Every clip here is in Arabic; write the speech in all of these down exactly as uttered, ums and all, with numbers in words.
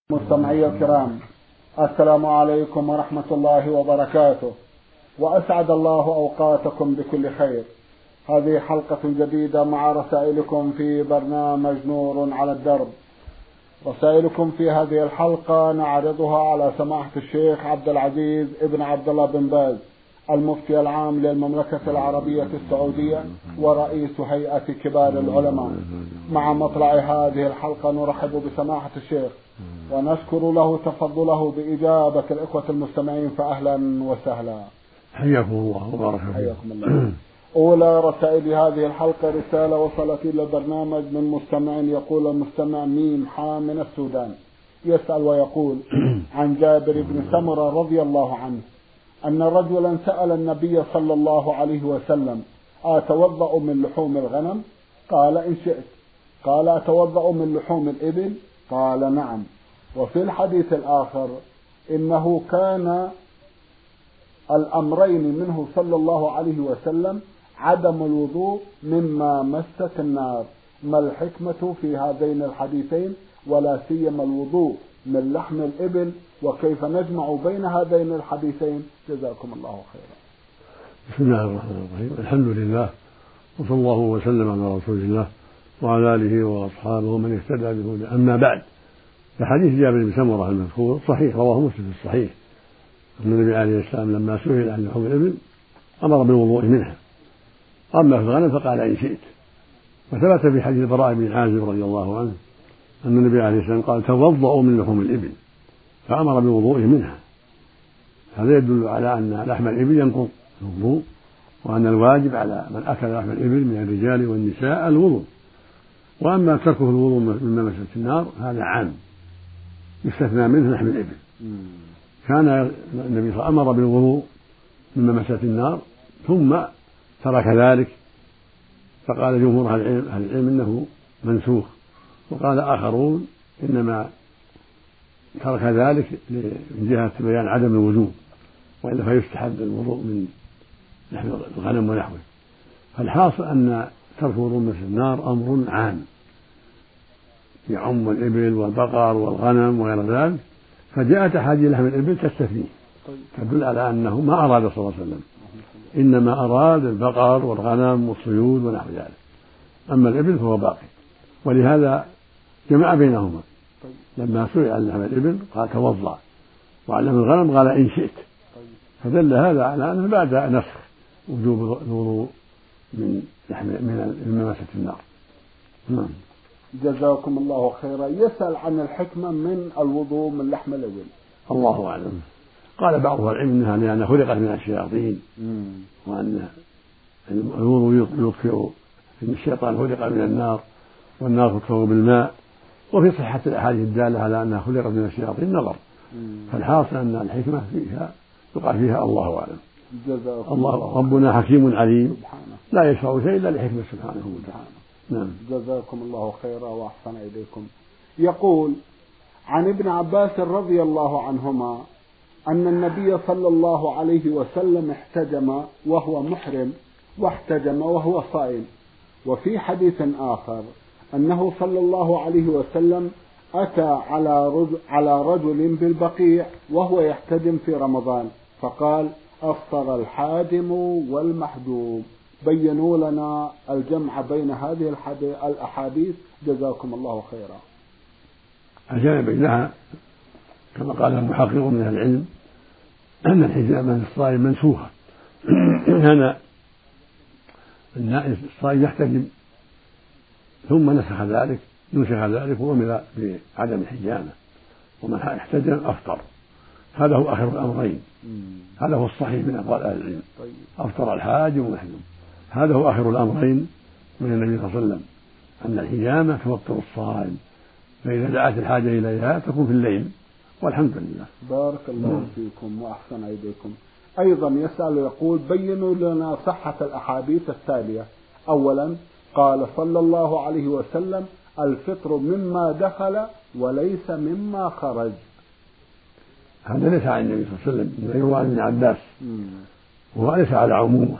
مستمعي الكرام، السلام عليكم ورحمة الله وبركاته، وأسعد الله أوقاتكم بكل خير. هذه حلقة جديدة مع رسائلكم في برنامج نور على الدرب. رسائلكم في هذه الحلقة نعرضها على سماحة الشيخ عبد العزيز ابن عبد الله بن باز، المفتي العام للمملكة العربية السعودية ورئيس هيئة كبار العلماء. مع مطلع هذه الحلقة نرحب بسماحة الشيخ ونشكر له تفضله بإجابة الإخوة المستمعين، فأهلا وسهلا. حياكم الله وبارك حياكم الله. أولى رسائل هذه الحلقة رسالة وصلت إلى البرنامج من مستمع، يقول المستمع ميم حا من السودان، يسأل ويقول عن جابر بن سمرة رضي الله عنه أن رجلا سأل النبي صلى الله عليه وسلم: أتوضأ من لحوم الغنم؟ قال إن شئت. قال: أتوضأ من لحوم الإبل؟ قال نعم. وفي الحديث الآخر إنه كان الأمرين منه صلى الله عليه وسلم عدم الوضوء مما مست النار. ما الحكمة في هذين الحديثين، ولا سيما الوضوء من لحم الإبل، وكيف نجمع بين هذين الحديثين؟ جزاكم الله خيرا. بسم الله الرحمن الرحيم. الحمد لله، وصلى الله وسلم على رسول الله وعلى آله وأصحابه ومن اهتدى بهداه. أما بعد، فحديث جابر بن سمرة المذكور صحيح، رواه مسلم في الصحيح أن النبي عليه السلام لما سئل عن لحوم الإبل أمر بالوضوء منها، أما في الغنم فقال إن شئت. وثبت في حديث البراء بن عازب رضي الله عنه أن النبي عليه السلام قال: توضؤوا من لحوم الإبل، فأمر بالوضوء منها. هذا يدل على أن لحم الإبل ينقض الوضوء، وأن الواجب على من أكل لحم الإبل من الرجال والنساء الوضوء. وأما تركه الوضوء مما مست النار هذا عام يستثنى منه لحم الإبل. كان النبي صلى الله عليه وسلم أمر بالوضوء مما مست النار ثم ترك ذلك، فقال جمهور أهل العلم إنه منسوخ، وقال آخرون إنما ترك ذلك من جهة بيان عدم الوجوب، وإلا فيستحب الوضوء من لحم الغنم ونحوه. فالحاصل أن ترك الوضوء من النار أمر عام يعم الإبل والبقر والغنم وغير ذلك، فجاءت أحاديث لحم الإبل تستثنيه تدل على أنه ما أراد صلى الله عليه وسلم، إنما أراد البقر والغنم والصيود ونحو ذلك. أما الإبل فهو باقي، ولهذا جمع بينهما. لما سئل عن لحم الإبل قال توضأ، وعن لحم الغنم قال إن شئت، فدل هذا على أنه بعد نسخ وجوب الوضوء من لحم من مست النار. نعم. جزاكم الله خيرا. يسأل عن الحكمة من الوضوء من لحم الإبل. الله أعلم. قال بعض العلم إنها لأنها خلقت من الشياطين، وأن الوضوء يطفئ، إن الشيطان خلق من النار والنار تطفئ بالماء. وفي صحة الأحاديث الدالة على أنها خلقت من الشياطين نظر. فالحاصل أن الحكمة فيها يقع فيها الله أعلم. الله ربنا حكيم عليم، لا يشرع شيء إلا لحكمة سبحانه وتعالى. نعم. جزاكم الله خيرا وأحسن إليكم. يقول عن ابن عباس رضي الله عنهما أن النبي صلى الله عليه وسلم احتجم وهو محرم، واحتجم وهو صائم. وفي حديث آخر أنه صلى الله عليه وسلم أتى على رجل, على رجل بالبقيع وهو يحتجم في رمضان، فقال: أفطر الحاجم والمحجوم. بينوا لنا الجمع بين هذه الأحاديث جزاكم الله خيرا. الجمع بينها كما قال المحققون من العلم أن الحجامة للصائم منسوخة. كان النائم الصائم يحتجم ثم نسخ ذلك نسخ ذلك وأمر بعدم الحجامة، ومن احتجم أفطر. هذا هو آخر الأمرين، هذا هو الصحيح من أقوال أهل العلم. أفطر الحاج ومحجوم، هذا هو آخر الأمرين من النبي صلى الله عليه وسلم، أن الحجامة توطر الصائم، فإذا دعت الحاجة إليها تكون في الليل، والحمد لله. بارك الله فيكم وأحسن إليكم. أيضا يسأل يقول: بينوا لنا صحة الأحاديث التالية. أولا، قال صلى الله عليه وسلم: الفطر مما دخل وليس مما خرج. هذا ليس عن النبي صلى الله عليه وسلم، يروى عن ابن عباس، وهو ليس على عمومه،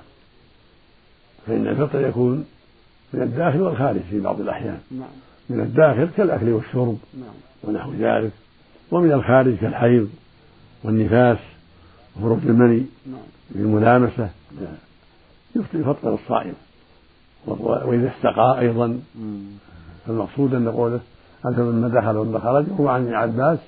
فإن الفطر يكون من الداخل والخارج في بعض الأحيان. نعم. من الداخل كالأكل والشرب، نعم. ونحو ذلك، ومن الخارج كالحيض والنفاس وخروج المني بالملامسة يفطر الصائم. وإذا استقى أيضا فالمقصود أن قوله أكثر مما دخل وما خرج هو عن ابن عباس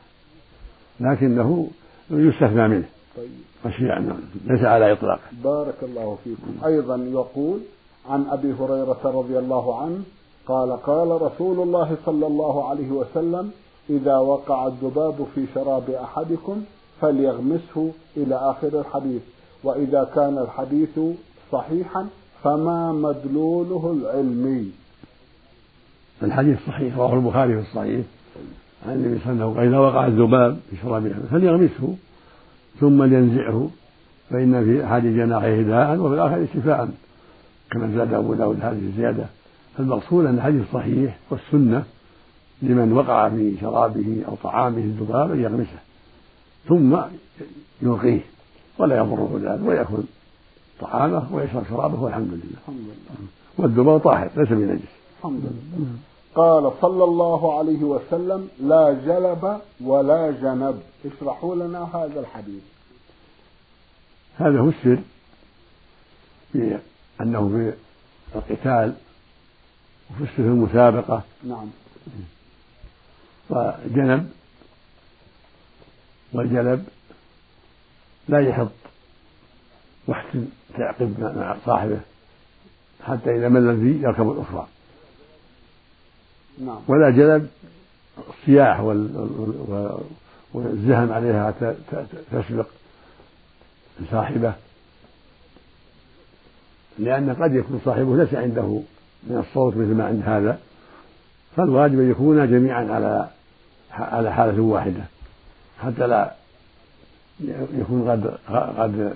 لكنه يستثنى منه مشيئا ليس على إطلاق. بارك الله فيكم. أيضا يقول عن أبي هريرة رضي الله عنه قال قال رسول الله صلى الله عليه وسلم إذا وقع الذباب في شراب أحدكم فليغمسه إلى آخر الحديث، وإذا كان الحديث صحيحا فما مدلوله العلمي. الحديث صحيح رواه البخاري في الصحيح عن النبي صلى الله عليه وسلم إذا وقع الذباب في شراب أحدكم فليغمسه ثم لينزعه فإن في أحد جناحيه داء وفي الآخر شفاء كما زاد أبو داود هذه الزيادة. فالمقصود أن الحديث صحيح والسنة لمن وقع في شرابه أو طعامه الذباب أن يغمسه ثم يلقيه ولا يضره ذلك ويأكل طعامه ويشرب شرابه والحمد لله. والذباب طاهر ليس بنجس. الحمد لله. قال صلى الله عليه وسلم لا جلب ولا جنب. اشرحوا لنا هذا الحديث. هذا هو السر في أنه في القتال وفي السر المسابقة. نعم. وجنب والجلب لا يحط واحسن تعقب مع صاحبه حتى إذا مل فيه يركب الأخرى. نعم. ولا جلب الصياح والزهم عليها تسبق صاحبه لأن قد يكون صاحبه ليس عنده من الصوت مثل ما عند هذا، فالواجب أن يكونا جميعا على على حالة واحدة حتى لا يكون قد قد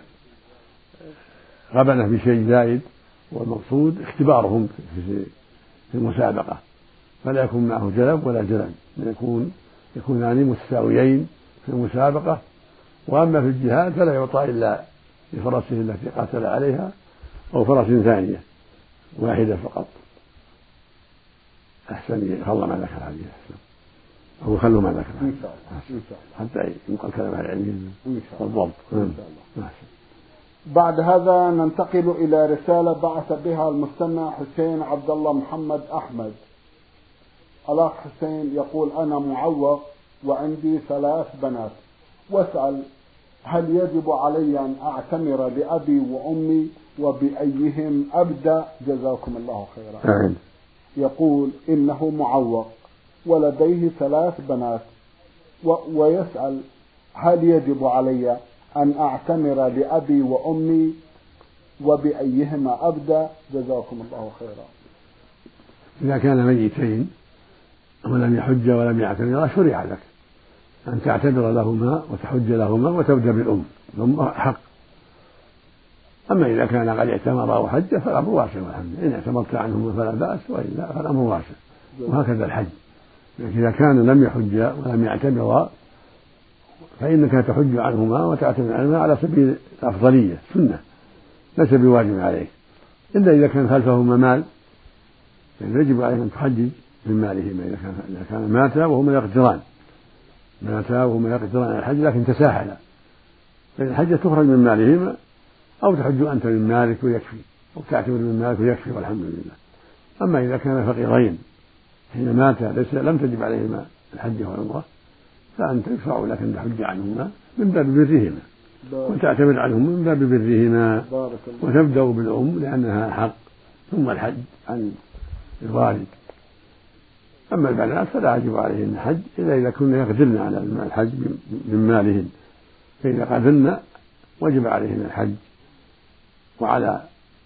غبن بشيء زائد، والمقصود اختبارهم في المسابقة فلا يكون معه جلب ولا جلب، يكون يكونان متساويين في المسابقة. وأما في الجهاد فلا يعطى إلا لفرسه التي قاتل عليها أو فرس ثانية واحدة فقط. أحسن يخلى ما ذكر هذه أحسن أو يخلوا ما ذكر إن شاء الله إن شاء الله حتى ينقل كلام العلمين إن شاء الله والضبط. إن شاء الله. بعد هذا ننتقل إلى رسالة بعث بها المستمع حسين عبد الله محمد أحمد. الأخ حسين يقول أنا معوق وعندي ثلاث بنات، واسأل هل يجب علي أن أعتمر لأبي وأمي وبأيهم أبدأ؟ جزاكم الله خيرا. آمين. يقول إنه معوق ولديه ثلاث بنات و... ويسأل هل يجب علي أن أعتمر لأبي وأمي وبأيهما أبدأ؟ جزاكم الله خيرا. إذا كان ميتين ولم يحج ولم يعتمر شرع لك أن تعتبر لهما وتحج لهما وتبدأ بالأم، الأم حق. أما إذا كان قد اعتمر أو حج فالأمر واسع والحمد لله، إن اعتمرت عنهما فلا بأس وإلا فالأمر واسع. وهكذا الحج، لكن إذا كان لم يحج ولم يعتمر فإنك تحج عنهما وتعتمر عنهما على سبيل الأفضلية سنة ليس بواجب عليك، إلا إذا كان خلفهما مال فإن يجب عليك أن تحجج من مالهما إذا كان إذا كان ماتا وهما يقدران ماتا وهما يقدران على الحج لكن تساهلا، فإن الحجة تخرج من مالهما أو تحج أنت من مالك ويكفي أو تعتمر من مالك ويكفي والحمد لله. أما إذا كان فقيرين حين مات ليس لم تجب عليهما الحج والعمرة فأنت يشرع لك أن تحج عنهما من باب برهما وتعتمر عنهم من باب برهما وتبدأ بالأم لأنها حق ثم الحج عن الوالد. أما البنات فلا يجب عليهن الحج إلا إذا كنا يقدرن على الحج من مالهن، فإذا قدرن وجب عليهن الحج وعلى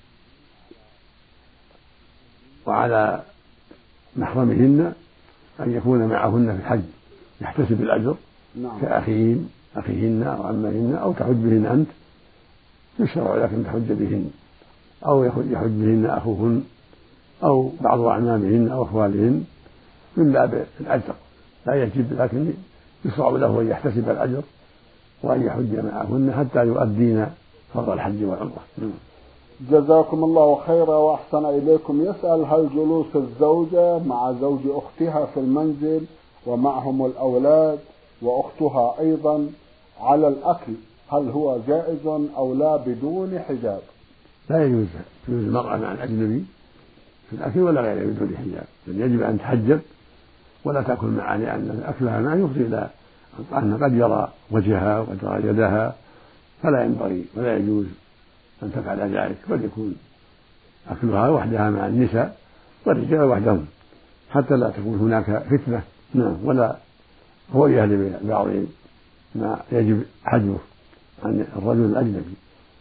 وعلى محرمهن أن يكون معهن في الحج يحتسب الأجر. نعم. كأخيهن أخيهن أو عمهن أو تحج بهن أنت يشرع لك أن تحج بهن أو يحج بهن أخوهن أو بعض أعمامهن أو أخوالهن من باب الأجر لا يجب، لكن يشرع له أن يحتسب الأجر وأن يحج معهن حتى يؤدين فرض الحج والعمرة. جزاكم الله خيرا وأحسن إليكم. يسأل هل جلوس الزوجة مع زوج أختها في المنزل ومعهم الأولاد وأختها أيضا على الأكل، هل هو جائز أو لا بدون حجاب؟ لا يجوز يجوز المرأة مع الأجنبي في الأكل ولا غيره بدون حجاب، بل يجب أن تحجب ولا تأكل معه، لأن أكلها ما يفضي إلى أن قد يرى وجهها وقد يرى يدها، فلا ينبغي ولا يجوز أن تفعل ذلك، بل يكون أكلها وحدها مع النساء والرجال وحدهم حتى لا تكون هناك فتنة ولا رؤية لبعضهم ما يجب حجبه عن الرجل الأجنبي.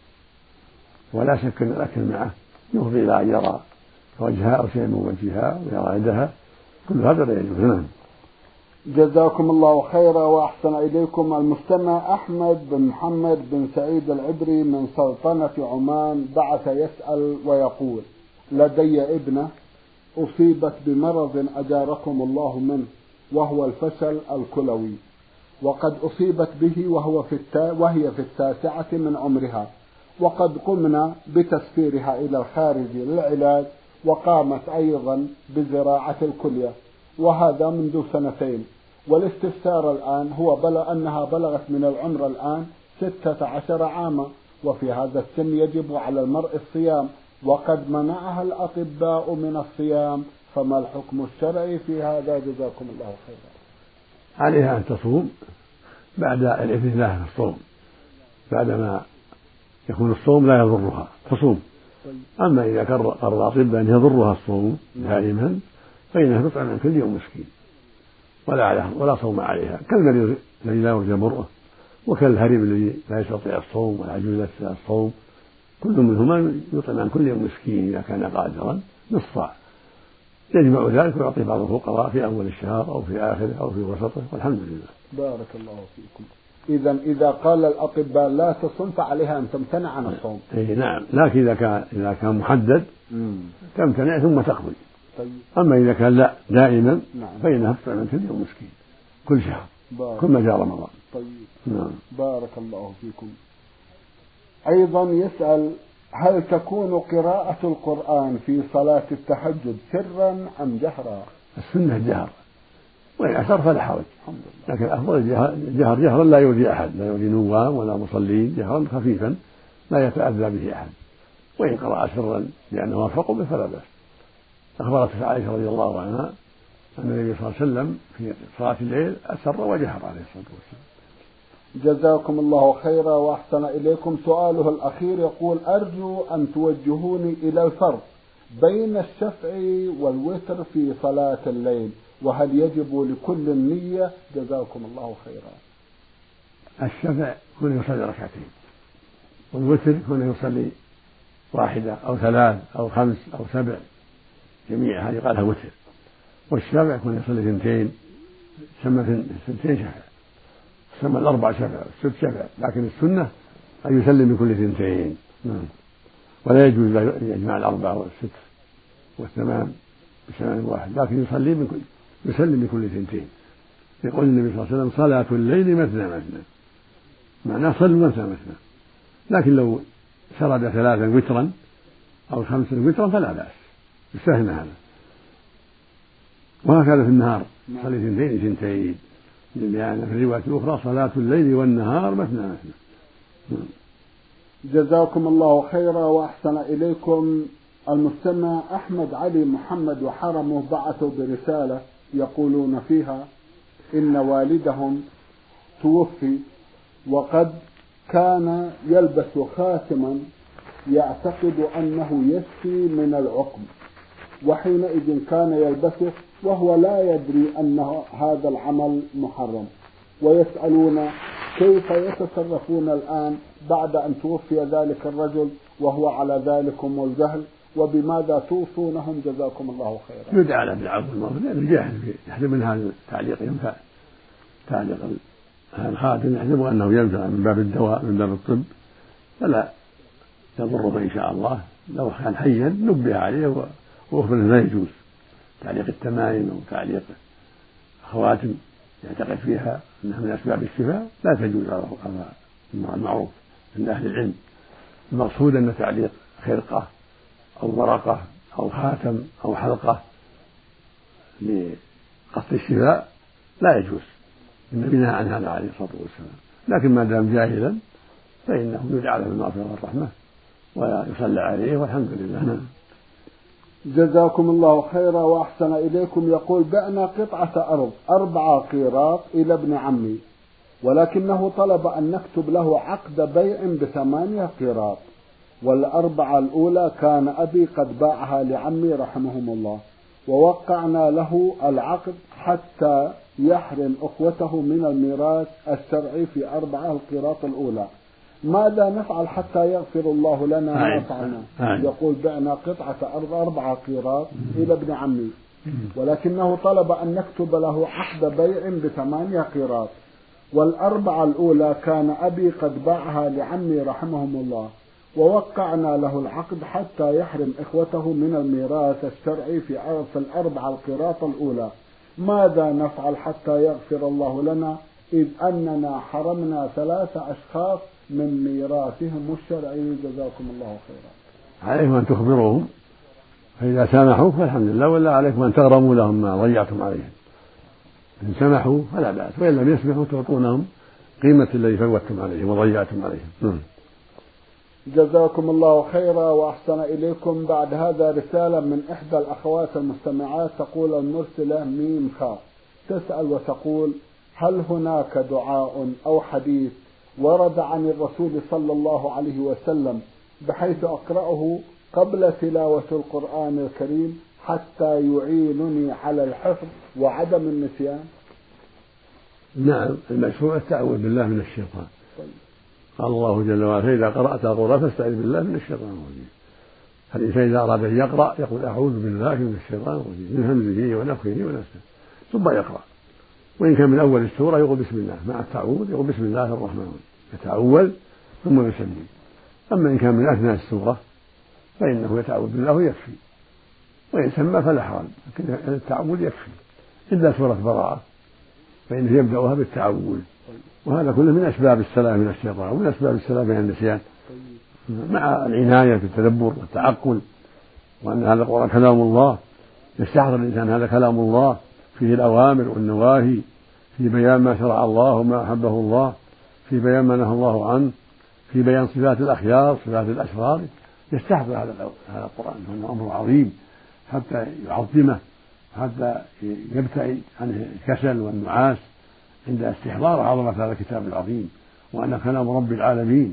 ولا شك أن الأكل معه يفضي إلى أن يرى وجهها أو شيء من وجهها ويرى يدها، كل هذا لا يجوز. نعم. جزاكم الله خيرا وأحسن إليكم. المستمع أحمد بن محمد بن سعيد العبري من سلطنة عمان بعث يسأل ويقول: لدي ابنة أصيبت بمرض أجاركم الله منه وهو الفشل الكلوي، وقد أصيبت به وهو في التا وهي في التاسعة من عمرها، وقد قمنا بتسفيرها إلى الخارج للعلاج، وقامت أيضا بزراعة الكلية، وهذا منذ سنتين. والاستفسار الآن هو بلغ أنها بلغت من العمر الآن ستة عشر عاما، وفي هذا السن يجب على المرء الصيام، وقد منعها الأطباء من الصيام، فما الحكم الشرعي في هذا؟ جزاكم الله خيرا. عليها أن تصوم بعد الاعتداء في الصوم، بعدما يكون الصوم لا يضرها تصوم. أما إذا قرر الأطباء أن يضرها الصوم دائما فإنها تطعم عن كل يوم مسكين ولا عليها ولا صوم عليها، كالمريض الذي لا يرجى برؤه، وكالهرم الذي لا يستطيع الصوم، والعجوز لا تستطيع الصوم، كل منهما يطعم عن كل يوم مسكين إذا كان قادرا نصف، يجمع ذلك ويعطي بعض الفقراء في أول الشهر أو في آخره أو في وسطه، والحمد لله. بارك الله فيكم. إذا إذا قال الأطباء لا تصوم فعليها أن تمتنع عن الصوم. إيه نعم، لكن إذا كان إذا كان محدد مم. تمتنع ثم تقضي. طيب. أما إذا كان لا دائما نعم. فإنها تطعم عن كل يوم مسكين كل شهر بارك. كل ما جاء رمضان. طيب. نعم. بارك الله فيكم. أيضا يسأل: هل تكون قراءة القرآن في صلاة التهجد سرا أم جهرا؟ السنة جهر، وإن أسر فلا حرج، لكن الأفضل الجهر جهرا لا يؤذي أحد، لا يؤذي نوام ولا مصلين، جهرا خفيفا لا يتأذى به أحد. وإن قرأ سرا لأنه وافق به فلا بأس. أخبرت عائشة رضي الله عنها أن النبي صلى الله عليه وسلم في صلاة الليل أسر وجهر عليه الصلاة والسلام. جزاكم الله خيرا وأحسن إليكم. سؤاله الأخير يقول: أرجو أن توجهوني إلى الفرق بين الشفع والوتر في صلاة الليل، وهل يجب لكل نية؟ جزاكم الله خيرا. الشفع كون يصلي ركعتين، والوتر كون يصلي واحدة أو ثلاث أو خمس أو سبع، جميع هذه قالها وتر. والشفع كون يصلي ثنتين، سمى ثنتين شفع، سمى الأربع شفع الست شفع، لكن السنة أن يسلم بكل ثنتين. نعم. ولا يجوز يجمع الأربع والست والثمان بسلام واحد، لكن يصلي من كل يسلم بكل ثنتين. يقول النبي صلى الله عليه وسلم: صلاة الليل مثنى مثنى، معناه صلوا مثنى مثنى. لكن لو سرد ثلاثا وترا أو خمسا وترا فلا بأس، يستثنى هذا. وهكذا في النهار صلي ثنتين ثنتين، لأن في الرواية الأخرى: صلاة الليل والنهار مثنى مثنى. جزاكم الله خيرا وأحسن إليكم. المستمع أحمد علي محمد وحرمه بعثوا برسالة يقولون فيها إن والدهم توفي، وقد كان يلبس خاتما يعتقد أنه يشفي من العقم، وحينئذ كان يلبسه وهو لا يدري أن هذا العمل محرم، ويسألون كيف يتصرفون الآن بعد أن توفي ذلك الرجل وهو على ذلكم والجهل، وبماذا توصونهم؟ جزاكم الله خيرا. يدعى له بالعفو والمغفرة، لأنه جاهل يحسب من هذا التعليق ينفع تعليق الخاتم، يحسب أنه ينفع من باب الدواء من باب الطب، فلا يضره إن شاء الله. لو كان حيا نبه عليه وأخبره لا يجوز تعليق التمائم أو تعليق خواتم يعتقد فيها أنها من أسباب الشفاء، لا تجوز على المعروف عند أهل العلم. المقصود أن تعليق خرقة أو ورقة أو خاتم أو حلقة لقصد الشفاء لا يجوز، النبي نهى عن هذا عليه الصلاة والسلام، لكن ما دام جاهلا فإنه يدعى له بالمغفرة والرحمة ويصلى عليه والحمد لله. جزاكم الله خيرا وأحسن إليكم. يقول: بعنا قطعة أرض أربعة قيراط إلى ابن عمي، ولكنه طلب أن نكتب له عقد بيع بثمانية قيراط، والأربعة الأولى كان أبي قد باعها لعمي رحمهم الله، ووقعنا له العقد حتى يحرم أخوته من الميراث الشرعي في أربعة القيراط الأولى. ماذا نفعل حتى يغفر الله لنا ما فعلنا؟ يقول: بعنا قطعة أرض أربعة قيراط إلى ابن عمي، ولكنه طلب أن نكتب له عقد بيع بثمانية قيراط، والأربعة الأولى كان أبي قد باعها لعمي رحمهم الله، ووقعنا له العقد حتى يحرم إخوته من الميراث الشرعي في الأربعة القيراط الأولى. ماذا نفعل حتى يغفر الله لنا، إذ أننا حرمنا ثلاثة أشخاص من ميراثهم الشرعي؟ جزاكم الله خيرا. عليكم أن تخبروهم، فإذا سامحوا فالحمد لله، ولا عليكم أن تغرموا لهم ما ضيعتم عليهم. إن سمحوا فلا بأس، وإن لم يسمحوا تعطونهم قيمة الذي فوتتم عليهم وضيعتم عليهم. جزاكم الله خيرا وأحسن إليكم. بعد هذا رسالة من إحدى الأخوات المستمعات، تقول المرسلة ميم خاء، تسأل وتقول: هل هناك دعاء أو حديث ورد عن الرسول صلى الله عليه وسلم بحيث أقرأه قبل تلاوة القرآن الكريم حتى يعينني على الحفظ وعدم النسيان؟ نعم، المشروع التعوذ بالله من الشيطان. قال الله جل وعلا: فإذا قرأت القرآن فاستعذ بالله من الشيطان الرجيم. فالإنسان إذا أراد أن يقرأ يقول: أعوذ بالله من الشيطان الرجيم، من همزه ونفخه ونفسه، ثم يقرأ. وإن كان من أول السورة يقول بسم الله، مع التعوذ يقول بسم الله الرحمن الرحيم، يتعوذ ثم يسمي. أما إن كان من أثناء السورة فإنه يتعوذ بالله ويكفي، وإن سمى فلا حرج، لكن التعوذ يكفي، إلا سورة براءة فإنه يبدأها بالتعوذ، وهذا كله من أسباب السلام من الشيطان ومن أسباب السلام من النسيان، مع العناية في التدبر والتعقل، وأن هذا القرآن كلام الله، يستحضر الإنسان هذا كلام الله، فيه الأوامر والنواهي، في بيان ما شرع الله وما أحبه الله، في بيان ما نهى الله عنه، في بيان صفات الأخيار صفات الأشرار. يستحضر هذا هذا القرآن، هو أمر عظيم حتى يعظمه، حتى يبتعد عن الكسل والنعاس عند استحضار عظمة هذا الكتاب العظيم وأن كلام رب العالمين.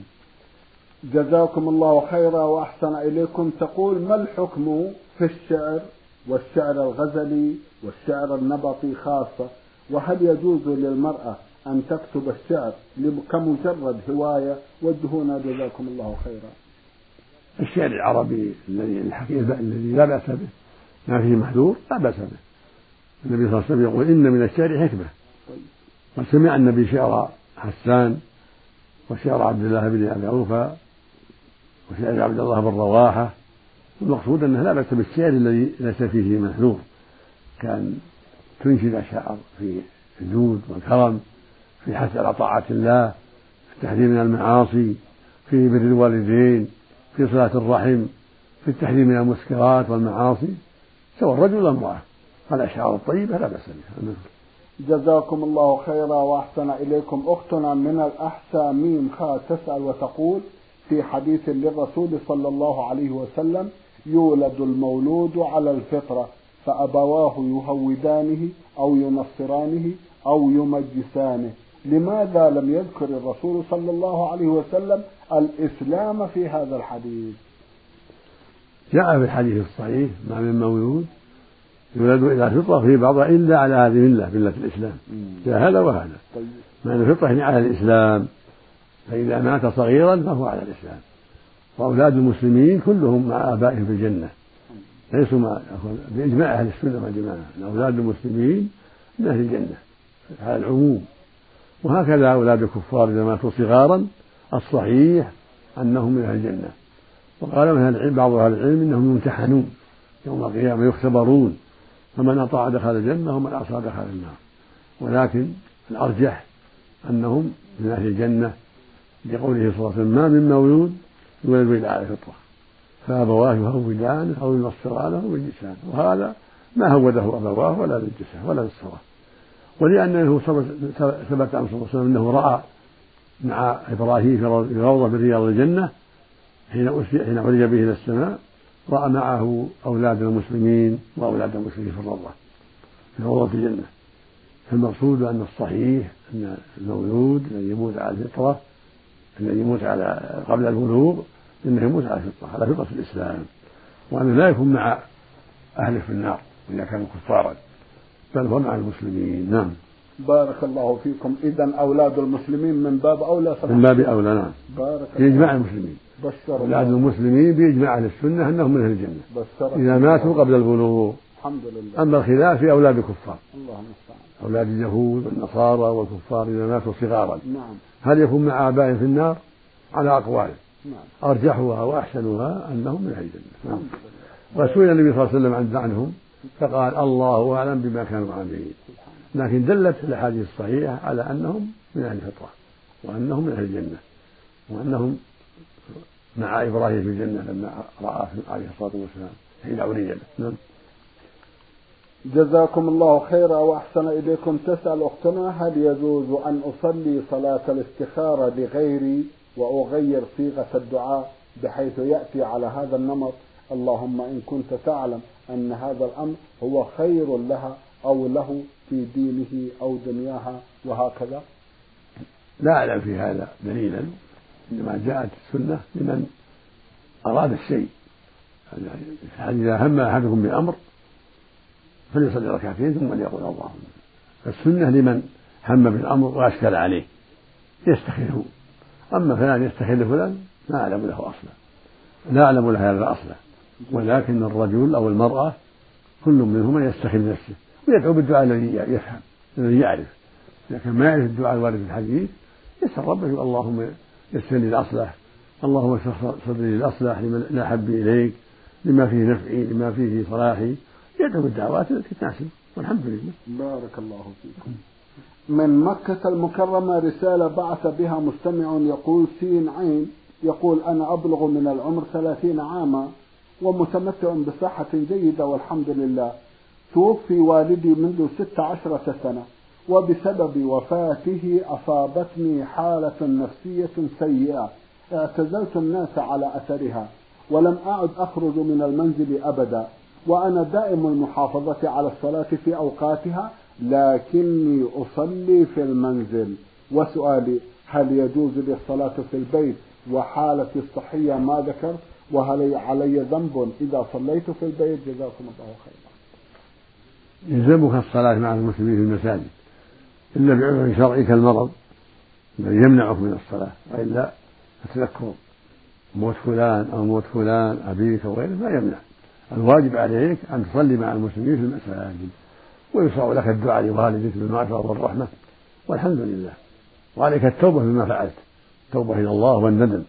جزاكم الله خيرا وأحسن إليكم. تقول: ما الحكم في الشعر والشعر الغزلي والشعر النبطي خاصة، وهل يجوز للمرأة أن تكتب الشعر كمجرد هواية؟ وجهونا جزاكم الله خيرا. الشعر العربي الذي الحقيقة الذي لا بأس به، ما فيه محذور لا بأس به. النبي صلى الله عليه وسلم يقول: إن من الشعر حكمة. وسمع النبي شعر حسان وشعر عبد الله بن أبي أوفى وشعر عبد الله بن رواحة، والمقصود أنه لا بأس بالشعر الذي ليس فيه محذور، كان تنشد أشعار في الجود والكرم، في حث على طاعة الله، في التحذير من المعاصي، في بر الوالدين، في صلة الرحم، في التحذير من المسكرات والمعاصي، سواء الرجل أو امرأة. الأشعار الطيبة لا بأس بها. جزاكم الله خيرا وأحسن إليكم. أختنا من الأحساء ميم خاء تسأل وتقول: في حديث للرسول صلى الله عليه وسلم: يولد المولود على الفطرة فأبواه يهودانه أو ينصرانه أو يمجسانه، لماذا لم يذكر الرسول صلى الله عليه وسلم الإسلام في هذا الحديث؟ جاء في الحديث الصحيح: ما من مولود يولد إلى الفطرة في بعضها إلا على هذه الملة، ملة الإسلام. جاء هذا وهذا. طيب. مع أن الفطرة يعني على الإسلام، فإذا مات صغيرا فهو على الإسلام. وأولاد المسلمين كلهم مع آبائهم في الجنة، ليسوا مع بإجماع أهل السنة والجماعة أن أولاد المسلمين من أهل الجنة على العموم. وهكذا أولاد الكفار إذا ماتوا صغارا الصحيح أنهم من أهل الجنة. وقال من أهل العلم بعض أهل العلم إنهم يمتحنون يوم القيامة، يختبرون، فمن أطاع دخل الجنة ومن عصى دخل النار. ولكن الأرجح أنهم من أهل الجنة، لقوله صلى الله عليه وسلم: ما من مولود يولد إلا على الفطرة فأبواه يهودانه أو ينصرانه أو يمجسانه. وهذا ما هوده أبواه ولا مجسه ولا نصره. ولأنه ثبت عن صلى الله عليه وسلم أنه رأى مع إبراهيم في روضة من رياض الجنة حين حين عرج به إلى السماء، رأى معه أولاد المسلمين وأولاد المسلمين في الروضة في روضة الجنة. فالمقصود أن الصحيح أن المولود الذي يموت على الفطرة الذي يموت على قبل البلوغ إنه يموت على الفطرة على فطرة الإسلام، وأنه لا يكون مع أهله في النار إذا كانوا كفارا، بل هو مع المسلمين. نعم. بارك الله فيكم. إذن أولاد المسلمين من باب أولى من باب أولى. نعم. بارك بإجماع المسلمين. أولاد المسلمين بإجماع أهل السنة أنهم من أهل الجنة إذا ماتوا قبل البلوغ. الحمد لله. أما الخلاف في أولاد الكفار، الله المستعان، أولاد اليهود والنصارى والكفار إذا ماتوا صغارا، نعم، هل يكون مع آبائهم في النار؟ على أقوال، نعم، أرجحها وأحسنها أنهم من أهل الجنة. نعم. وسئل النبي صلى الله عليه وسلم عنهم فقال الله أعلم بما كانوا عاملين، لكن دلت الأحاديث الصحيحة على أنهم من أهل الفطرة وأنهم من أهل الجنة وأنهم مع إبراهيم في الجنة لما رأى عليه الصلاة والسلام حين عرج له. نعم. جزاكم الله خيرا وأحسن إليكم. تسأل أختنا: هل يجوز أن أصلي صلاة الاستخارة لغيري وأغير صيغة الدعاء بحيث يأتي على هذا النمط: اللهم إن كنت تعلم أن هذا الأمر هو خير لها أو له في دينه أو دنياها وهكذا؟ لا أعلم في هذا دليلا، إنما جاءت السنة لمن أراد الشيء، يعني إذا هم أحدكم بأمر فليصلي ركعتين ثم ليقول اللهم. السنة لمن هم بالأمر وأشكل عليه يستخيره، أما فلان يستخير فلان لا أعلم له أصلا، لا أعلم له هذا أصلا، ولكن الرجل أو المرأة كل منهما يستخير نفسه ويدعو بالدعاء الذي يفهم الذي يعرف. لكن ما يعرف الدعاء الوارد في الحديث يسأل ربه: اللهم يسر لي الأصلح، اللهم اشرح صدري للأصلح لما أحب إليك، لما فيه نفعي، لما فيه صلاحي، يدعو بالدعوات التي تناسب، والحمد لله. بارك الله فيكم. من مكة المكرمة رسالة بعث بها مستمع يقول سين عين، يقول: أنا أبلغ من العمر ثلاثين عاما ومتمتع بصحة جيدة والحمد لله. توفي والدي منذ ست عشرة سنة، وبسبب وفاته أصابتني حالة نفسية سيئة، اعتزلت الناس على أثرها ولم أعد أخرج من المنزل أبدا، وأنا دائم المحافظة على الصلاة في أوقاتها لكني أصلي في المنزل. وسؤالي: هل يجوز لي الصلاة في البيت وحالتي الصحية ما ذكرت؟ وهل علي ذنب إذا صليت في البيت؟ جزاكم الله خيرا. يلزمك الصلاة مع المسلمين في المساجد إلا بعذر شرعي كالمرض الذي يمنعك من الصلاة، وإلا تذكر موت فلان أو موت فلان أبيك أو غيره ما يمنع. الواجب عليك أن تصلي مع المسلمين في المساجد، ويشرع لك الدعاء لوالدك بالمغفرة والرحمة والحمد لله، وعليك التوبة بما فعلت، توبة إلى الله والندم.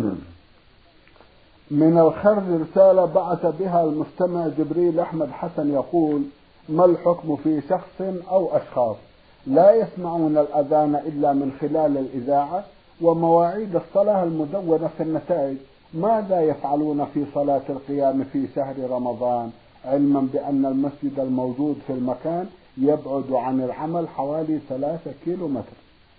من الخرج رسالة بعث بها المستمع جبريل أحمد حسن يقول: ما الحكم في شخص أو أشخاص لا يسمعون الأذان إلا من خلال الإذاعة ومواعيد الصلاة المدونة في النتائج، ماذا يفعلون في صلاة القيام في شهر رمضان، علما بأن المسجد الموجود في المكان يبعد عن العمل حوالي ثلاثة كيلو متر؟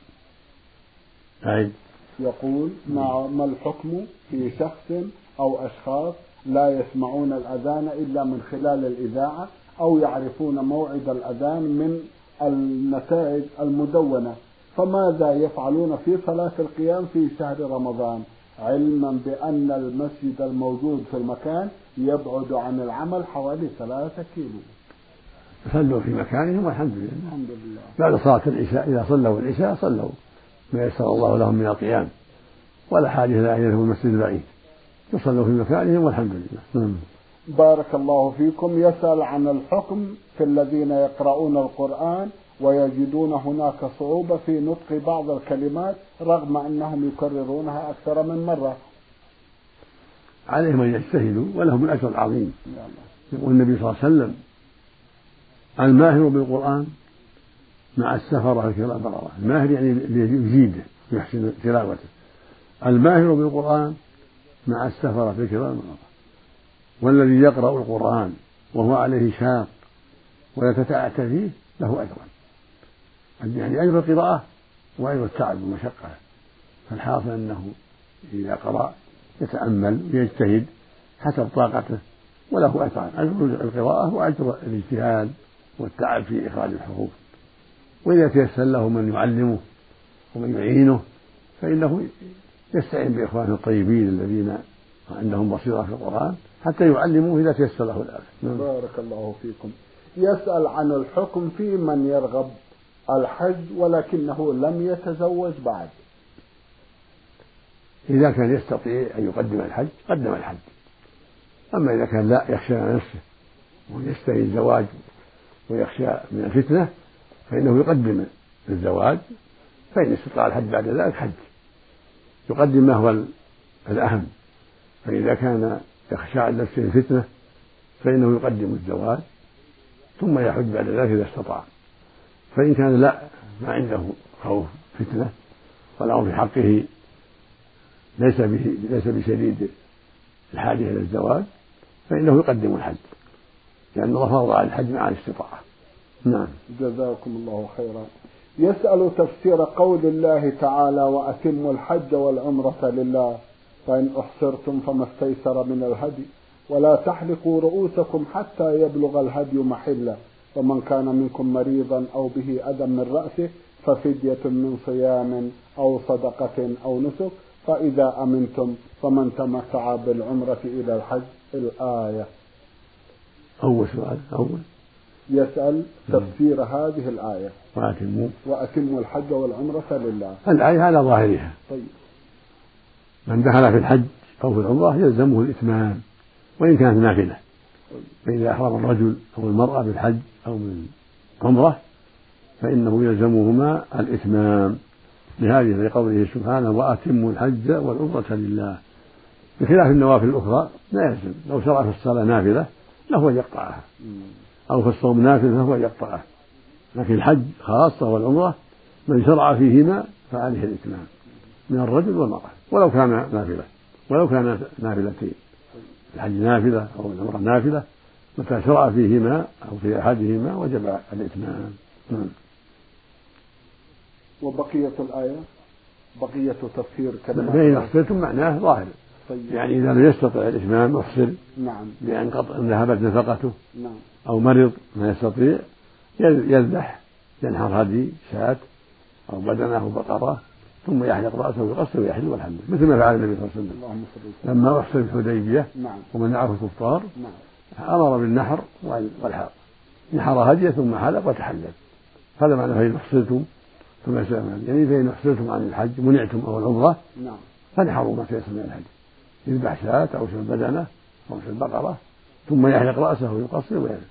أي. يقول: ما الحكم في شخص أو أشخاص لا يسمعون الأذان إلا من خلال الإذاعة أو يعرفون موعد الأذان من النتائج المدونة، فماذا يفعلون في صلاة القيام في شهر رمضان علما بأن المسجد الموجود في المكان يبعد عن العمل حوالي ثلاثة كيلو؟ صلوا في مكانهم والحمد لله. الحمد لله. بعد صلاة العشاء إذا صلوا العشاء صلوا ما يسر الله لهم من القيام، ولا حاجة إلى أن يذهبوا المسجد البعيد، يصلوا في مكانهم والحمد لله. بارك الله فيكم. يسأل عن الحكم في الذين يقرؤون القرآن ويجدون هناك صعوبة في نطق بعض الكلمات رغم أنهم يكررونها أكثر من مرة. عليهم أن يجتهدوا ولهم الأجر العظيم. يقول النبي صلى الله عليه وسلم: الماهر بالقرآن مع السفرة الكرام بررة. الماهر يعني يزيده يحسن تلاوته. الماهر بالقرآن مع السفرة الكرام بررة. والذي يقرأ القرآن وهو عليه شاق ويتتأتى فيه له أجران. يعني أجر القراءة وأجر التعب والمشقة. فالحاصل أنه إذا قرأ يتأمل ويجتهد حسب طاقته وله أجران، أجر القراءة وأجر الاجتهاد والتعب في إخراج الحروف. وإذا تيسر له من يعلمه ومن يعينه فإنه يستعين بإخوانه الطيبين الذين عندهم بصيرة في القرآن حتى يعلموه إذا تيسر له ذلك. بارك الله فيكم. يسأل عن الحكم في من يرغب الحج ولكنه لم يتزوج بعد. إذا كان يستطيع أن يقدم الحج قدم الحج، أما إذا كان لا يخشى على نفسه ويستحي الزواج ويخشى من الفتنة فإنه يقدم الزواج، فإن استطاع الحج بعد ذلك حج، يقدم ما هو الأهم. فإذا كان يخشى على نفسه الفتنة فإنه يقدم الزواج ثم يحج بعد ذلك إذا استطاع. فإن كان لا ما عنده خوف فتنة والأمر في حقه ليس به ليس بشديد الحاجة إلى الزواج فإنه يقدم الحج، لأن الله فرض على الحج مع الاستطاعة. نعم. جزاكم الله خيرا. يسأل تفسير قول الله تعالى: وأتموا الحج والعمرة لله فإن أحصرتم فما استيسر من الهدي ولا تحلقوا رؤوسكم حتى يبلغ الهدي محله ومن كان منكم مريضا أو به أذى من رأسه ففدية من صيام أو صدقة أو نسك فإذا أمنتم فمن تمتع بالعمرة إلى الحج. الآية. أول سؤال أول يسأل تفسير هذه الآية: وأتموا وأتموا الحج والعمرة لله. الآية على ظاهرها. طيب. من دخل في الحج أو في العمرة يلزمه الإتمام وإن كانت نافلة. فإذا أحرم الرجل أو المرأة بالحج أو بالعمرة فإنه يلزمهما الإتمام لهذه لقوله سبحانه: وأتموا الحج والعمرة لله، بخلاف النوافل الأخرى لا يلزم. لو شرع في الصلاة نافلة له أن يقطعها، أو في الصوم نافلة فهو أن يقطعه، لكن الحج خاصة والعمرة من شرع فيهما فعليه الإتمام من الرجل والمرأة ولو كان نافلة ولو كان نافلتين. الحج نافلة أو العمرة نافلة، متى شرع فيهما أو في أحدهما وجب الإتمام. وبقية الآية بقية تفسير كلمة فإن أحصرتم معناه ظاهر. طيب. يعني إذا لم يستطع الإتمام أحصر. نعم. بأن قطع ذهبت نفقته. نعم. أو مرض ما يستطيع يذبح ينحر هدي شاة أو بدنه أو بقرة ثم يحلق رأسه ويقصر ويحل والحمد، مثل ما فعل النبي صلى الله عليه وسلم لما أحصر الحديبية. نعم. ومنعه الكفار. نعم. أمر بالنحر والحلق، نحر هديه ثم حلق وتحلل. هذا معنى فإن أحصرتم ثم سلمان، يعني فإن أحصرتم عن الحج منعتم أو العمرة. نعم. فانحروا ما تيسر من الحج، يذبح شاة أو شاة بدنه أو شاة بقرة ثم يحلق رأسه ويقصر ويحل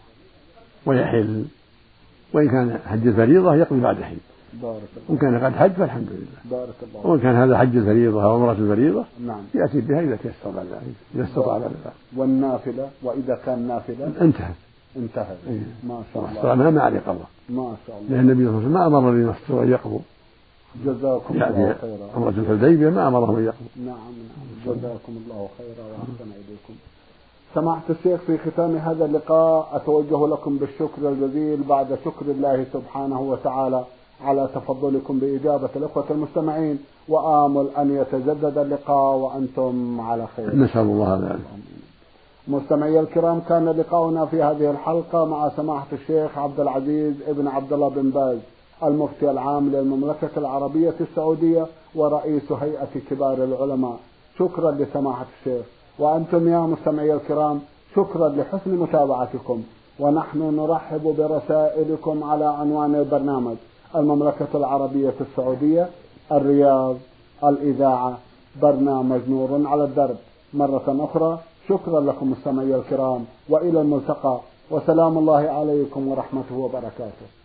ويحل. وإن كان حج الفريضة يقضي بعد حين. بارك الله. وإن كان قد حج فالحمد لله. بارك الله. وإن كان هذا حج الفريضة أو عمرة الفريضة نعم. يأتي بها إذا تيسر بعد ذلك، إذا استطاع بعد ذلك. والنافلة وإذا كان نافلة انتهت. انتهت. إيه. ما شاء الله. الصلاة ما عليه قضاء. ما شاء الله. لأن النبي صلى الله عليه وسلم ما أمر الذين يفطروا أن يقضوا. جزاكم يعني الله خيرا. عمرة الحديبية ما أمرهم أن يقضوا. نعم نعم. جزاكم الله خيرا وأحسن إليكم. سماحة الشيخ، في ختام هذا اللقاء أتوجه لكم بالشكر الجزيل بعد شكر الله سبحانه وتعالى على تفضلكم بإجابة الأخوة المستمعين، وآمل أن يتجدد اللقاء وأنتم على خير. نسأل الله ذلك. مستمعي الكرام، كان لقاؤنا في هذه الحلقة مع سماحة الشيخ عبد العزيز ابن عبد الله بن باز المفتي العام للمملكة العربية السعودية ورئيس هيئة كبار العلماء. شكرا لسماحة الشيخ، وأنتم يا مستمعي الكرام شكرا لحسن متابعتكم، ونحن نرحب برسائلكم على عنوان البرنامج: المملكة العربية السعودية، الرياض، الإذاعة، برنامج نور على الدرب. مرة أخرى شكرا لكم مستمعي الكرام، وإلى الملتقى، وسلام الله عليكم ورحمته وبركاته.